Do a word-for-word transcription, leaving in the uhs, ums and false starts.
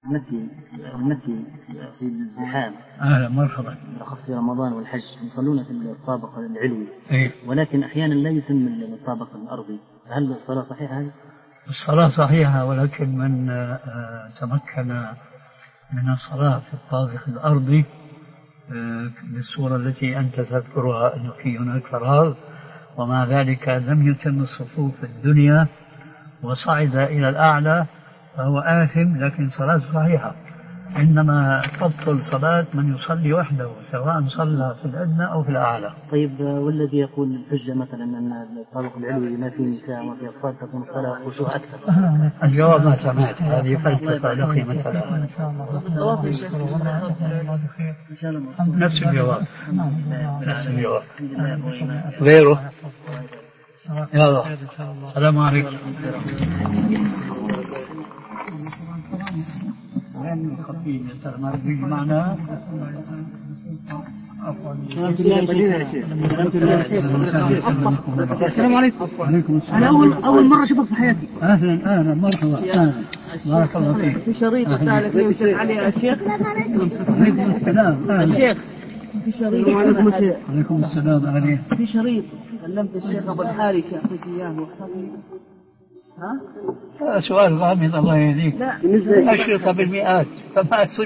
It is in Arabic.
المسي المسي في الزحام. أهلا مرحبا. خاصة في رمضان والحج يصلون في الطابق العلوي. إيه؟ ولكن أحيانا لا يتم الطابق الأرضي، هل الصلاة صحيحة هذه؟ الصلاة صحيحة، ولكن من تمكن من الصلاة في الطابق الأرضي بالصورة التي أنت تذكرها أنه في هناك فراغ ومع ذلك لم يتم الصفوف الدنيا وصعد إلى الأعلى فهو آثم، لكن صلاة صحيحة. إنما تبطل صلاة من يصلي وحده سواء صلى في الأدنى أو في الأعلى. طيب والذي يقول الحجة مثلا أن الطابق العلوي ما فيه نساء وما فيه أطفال تكون الصلاة خشوع أكثر؟ الجواب ما سمعت، هذه فلسفة لا قيمة لها. نفس الجواب نفس الجواب. غيره. يلا السلام عليكم. لأن الخفيف ما بيجي معنا. السلام عليكم. أنا أول أول مرة أشوفك في حياتي. أهلا أهلا مرحبا. أهلا بارك الله فيك. في شريط رسالة فيه وشيخ علي يا شيخ. عليكم السلام. الشيخ في شريط. عليكم السلام عليكم. في شريط علمت الشيخ أبو الحارث يعطيك إياه. ها؟ هذا سؤال غامض الله يهديك. أشرطة بالمئات فما